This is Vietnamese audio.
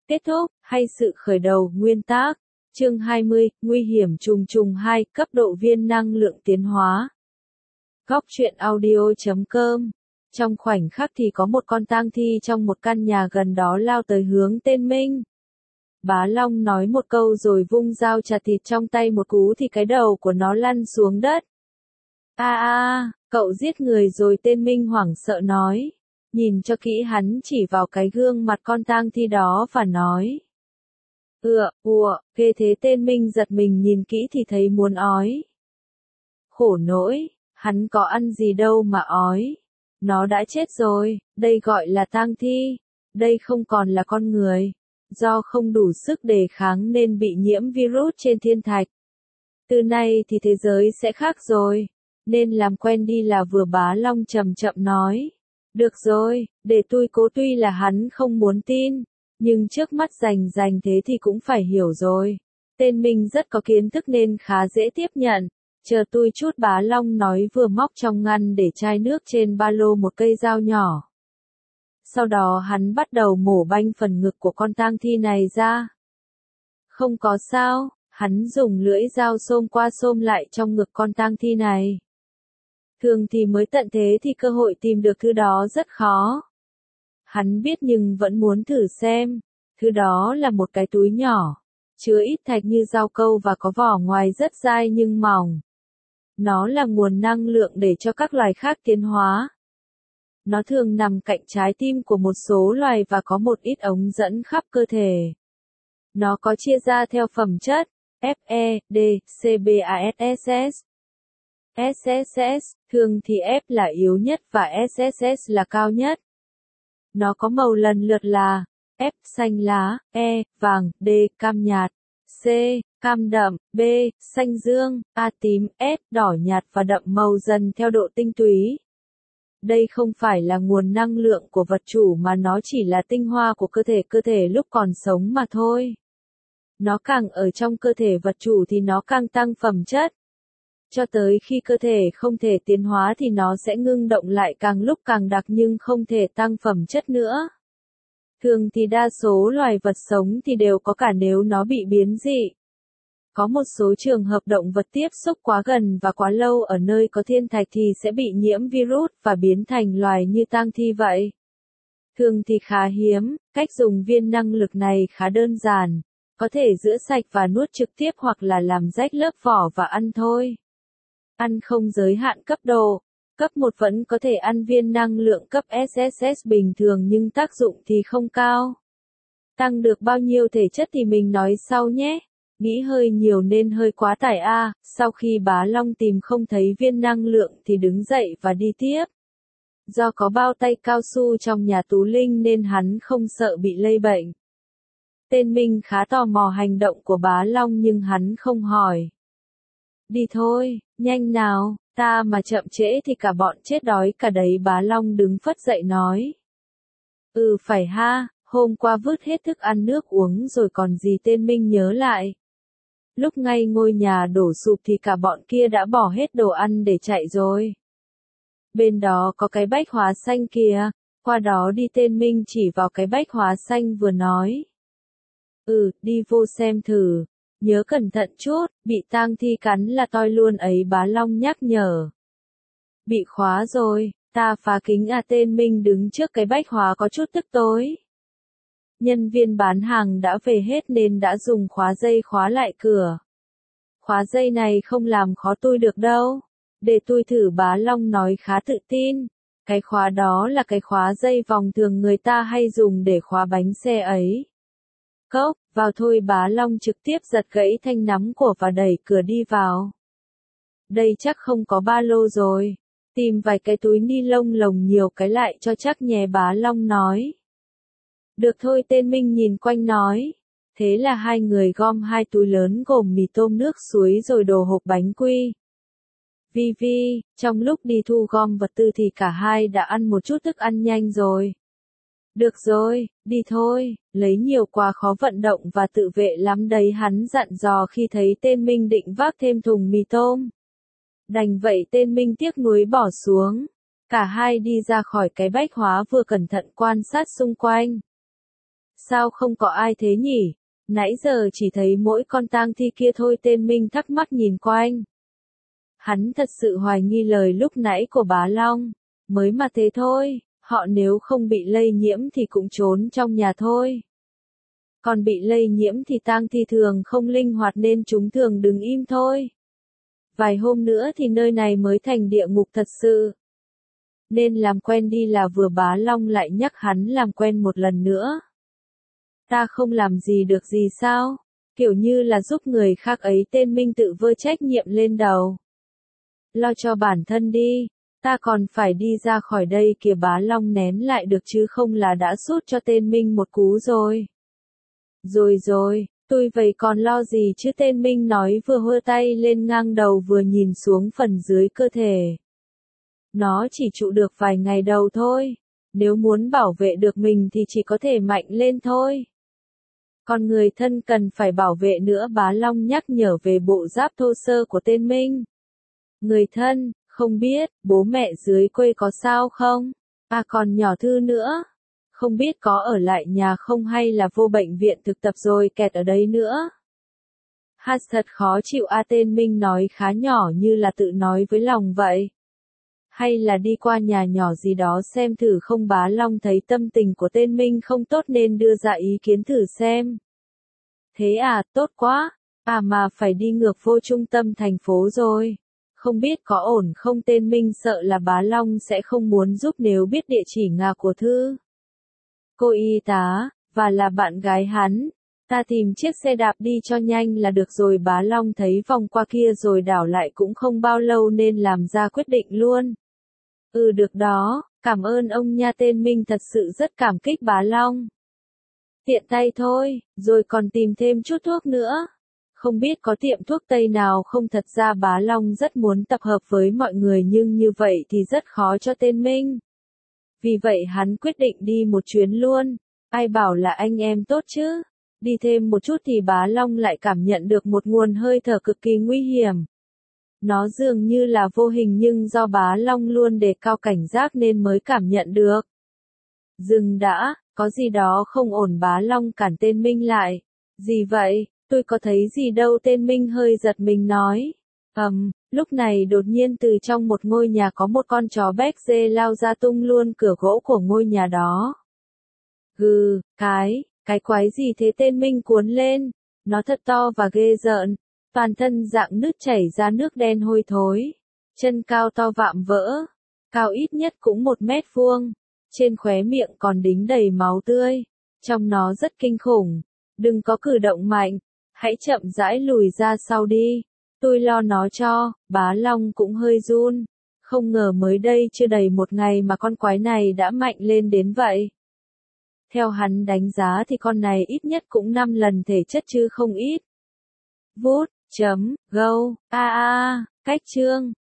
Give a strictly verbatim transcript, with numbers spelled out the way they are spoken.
Kết thúc, hay sự khởi đầu, nguyên tác. Chương hai mươi, nguy hiểm trùng trùng hai, cấp độ viên năng lượng tiến hóa. Góc truyện audio chấm com. Trong khoảnh khắc thì có một con tang thi trong một căn nhà gần đó lao tới hướng tên Minh. Bá Long nói một câu rồi vung dao chặt thịt trong tay một cú thì cái đầu của nó lăn xuống đất. A a, cậu giết người rồi, tên Minh hoảng sợ nói. Nhìn cho kỹ, hắn chỉ vào cái gương mặt con tang thi đó và nói. Ựa, ùa, ghê thế. Tên Minh giật mình nhìn kỹ thì thấy muốn ói. Khổ nỗi, hắn có ăn gì đâu mà ói. Nó đã chết rồi, đây gọi là tang thi. Đây không còn là con người. Do không đủ sức đề kháng nên bị nhiễm virus trên thiên thạch. Từ nay thì thế giới sẽ khác rồi. Nên làm quen đi là vừa. Bá Long chậm chậm nói. Được rồi, để tôi cố. Tuy là hắn không muốn tin, nhưng trước mắt rành rành thế thì cũng phải hiểu rồi. Tên Minh rất có kiến thức nên khá dễ tiếp nhận. Chờ tôi chút. Bá Long nói vừa móc trong ngăn để chai nước trên ba lô một cây dao nhỏ. Sau đó hắn bắt đầu mổ banh phần ngực của con tang thi này ra. Không có sao, hắn dùng lưỡi dao xôm qua xôm lại trong ngực con tang thi này. Thường thì mới tận thế thì cơ hội tìm được thứ đó rất khó. Hắn biết nhưng vẫn muốn thử xem. Thứ đó là một cái túi nhỏ, chứa ít thạch như rau câu và có vỏ ngoài rất dai nhưng mỏng. Nó là nguồn năng lượng để cho các loài khác tiến hóa. Nó thường nằm cạnh trái tim của một số loài và có một ít ống dẫn khắp cơ thể. Nó có chia ra theo phẩm chất, F E, D, C B A S S. S S S, thường thì F là yếu nhất và S S S là cao nhất. Nó có màu lần lượt là F xanh lá, E vàng, D cam nhạt, C cam đậm, B xanh dương, A tím, S đỏ nhạt và đậm màu dần theo độ tinh túy. Đây không phải là nguồn năng lượng của vật chủ mà nó chỉ là tinh hoa của cơ thể cơ thể lúc còn sống mà thôi. Nó càng ở trong cơ thể vật chủ thì nó càng tăng phẩm chất. Cho tới khi cơ thể không thể tiến hóa thì nó sẽ ngưng động lại càng lúc càng đặc nhưng không thể tăng phẩm chất nữa. Thường thì đa số loài vật sống thì đều có cả nếu nó bị biến dị. Có một số trường hợp động vật tiếp xúc quá gần và quá lâu ở nơi có thiên thạch thì sẽ bị nhiễm virus và biến thành loài như tang thi vậy. Thường thì khá hiếm, cách dùng viên năng lực này khá đơn giản, có thể rửa sạch và nuốt trực tiếp hoặc là làm rách lớp vỏ và ăn thôi. Ăn không giới hạn cấp độ, cấp một vẫn có thể ăn viên năng lượng cấp S S S bình thường nhưng tác dụng thì không cao. Tăng được bao nhiêu thể chất thì mình nói sau nhé. Nghĩ hơi nhiều nên hơi quá tải a. Sau khi Bá Long tìm không thấy viên năng lượng thì đứng dậy và đi tiếp. Do có bao tay cao su trong nhà Tú Linh nên hắn không sợ bị lây bệnh. Tên Minh khá tò mò hành động của Bá Long nhưng hắn không hỏi. Đi thôi, nhanh nào, ta mà chậm trễ thì cả bọn chết đói cả đấy. Bá Long đứng phất dậy nói. Ừ phải ha, hôm qua vứt hết thức ăn nước uống rồi còn gì. Tên Minh nhớ lại. Lúc ngay ngôi nhà đổ sụp thì cả bọn kia đã bỏ hết đồ ăn để chạy rồi. Bên đó có cái bách hóa xanh kìa, qua đó đi. Tên Minh chỉ vào cái bách hóa xanh vừa nói. Ừ, đi vô xem thử. Nhớ cẩn thận chút, bị tang thi cắn là toi luôn ấy. Bá Long nhắc nhở. Bị khóa rồi, ta phá kính à. Tên Minh đứng trước cái bách hóa có chút tức tối. Nhân viên bán hàng đã về hết nên đã dùng khóa dây khóa lại cửa. Khóa dây này không làm khó tôi được đâu. Để tôi thử. Bá Long nói khá tự tin. Cái khóa đó là cái khóa dây vòng thường người ta hay dùng để khóa bánh xe ấy. Cốc, vào thôi. Bá Long trực tiếp giật gãy thanh nắm của và đẩy cửa đi vào. Đây chắc không có ba lô rồi. Tìm vài cái túi ni lông lồng nhiều cái lại cho chắc nhé. Bá Long nói. Được thôi. Tên Minh nhìn quanh nói. Thế là hai người gom hai túi lớn gồm mì tôm nước suối rồi đồ hộp bánh quy. Vi vi, trong lúc đi thu gom vật tư thì cả hai đã ăn một chút thức ăn nhanh rồi. Được rồi, đi thôi, lấy nhiều quá khó vận động và tự vệ lắm đấy. Hắn dặn dò khi thấy tên Minh định vác thêm thùng mì tôm. Đành vậy tên Minh tiếc nuối bỏ xuống. Cả hai đi ra khỏi cái bách hóa vừa cẩn thận quan sát xung quanh. Sao không có ai thế nhỉ? Nãy giờ chỉ thấy mỗi con tang thi kia thôi. Tên Minh thắc mắc nhìn quanh. Hắn thật sự hoài nghi lời lúc nãy của bá Long. Mới mà thế thôi, họ nếu không bị lây nhiễm thì cũng trốn trong nhà thôi. Còn bị lây nhiễm thì tang thi thường không linh hoạt nên chúng thường đứng im thôi. Vài hôm nữa thì nơi này mới thành địa ngục thật sự. Nên làm quen đi là vừa. Bá Long lại nhắc hắn làm quen một lần nữa. Ta không làm gì được gì sao? Kiểu như là giúp người khác ấy. Tên Minh tự vơ trách nhiệm lên đầu. Lo cho bản thân đi. Ta còn phải đi ra khỏi đây kìa. Bá Long nén lại được chứ không là đã sút cho tên Minh một cú rồi. Rồi rồi, tôi vậy còn lo gì chứ. Tên Minh nói vừa hơ tay lên ngang đầu vừa nhìn xuống phần dưới cơ thể. Nó chỉ trụ được vài ngày đầu thôi. Nếu muốn bảo vệ được mình thì chỉ có thể mạnh lên thôi. Còn người thân cần phải bảo vệ nữa. Bá Long nhắc nhở về bộ giáp thô sơ của tên Minh. Người thân, không biết, bố mẹ dưới quê có sao không? À còn nhỏ Thư nữa. Không biết có ở lại nhà không hay là vô bệnh viện thực tập rồi kẹt ở đấy nữa. Ha thật khó chịu a. Tên Minh nói khá nhỏ như là tự nói với lòng vậy. Hay là đi qua nhà nhỏ gì đó xem thử không. Bá Long thấy tâm tình của tên Minh không tốt nên đưa ra ý kiến thử xem. Thế à, tốt quá. À mà phải đi ngược vô trung tâm thành phố rồi. Không biết có ổn không. Tên Minh sợ là Bá Long sẽ không muốn giúp nếu biết địa chỉ nhà của Thư. Cô y tá, và là bạn gái hắn. Ta tìm chiếc xe đạp đi cho nhanh là được rồi. Bá Long thấy vòng qua kia rồi đảo lại cũng không bao lâu nên làm ra quyết định luôn. Ừ được đó, cảm ơn ông nha. Tên Minh thật sự rất cảm kích Bá Long. Tiện tay thôi, rồi còn tìm thêm chút thuốc nữa. Không biết có tiệm thuốc Tây nào không. Thật ra Bá Long rất muốn tập hợp với mọi người nhưng như vậy thì rất khó cho tên Minh. Vì vậy hắn quyết định đi một chuyến luôn. Ai bảo là anh em tốt chứ. Đi thêm một chút thì Bá Long lại cảm nhận được một nguồn hơi thở cực kỳ nguy hiểm. Nó dường như là vô hình nhưng do Bá Long luôn đề cao cảnh giác nên mới cảm nhận được. Dừng đã, có gì đó không ổn. Bá Long cản tên Minh lại. Gì vậy, tôi có thấy gì đâu. Tên Minh hơi giật mình nói. Ầm, um, lúc này đột nhiên từ trong một ngôi nhà có một con chó béc dê lao ra tung luôn cửa gỗ của ngôi nhà đó. Gừ, cái, cái quái gì thế. Tên Minh cuốn lên. Nó thật to và ghê rợn. Toàn thân dạng nứt chảy ra nước đen hôi thối. Chân cao to vạm vỡ. Cao ít nhất cũng một mét vuông. Trên khóe miệng còn đính đầy máu tươi. Trông nó rất kinh khủng. Đừng có cử động mạnh. Hãy chậm rãi lùi ra sau đi. Tôi lo nó cho. Bá Long cũng hơi run. Không ngờ mới đây chưa đầy một ngày mà con quái này đã mạnh lên đến vậy. Theo hắn đánh giá thì con này ít nhất cũng năm lần thể chất chứ không ít. Vút, chấm, go, a a, cách chương.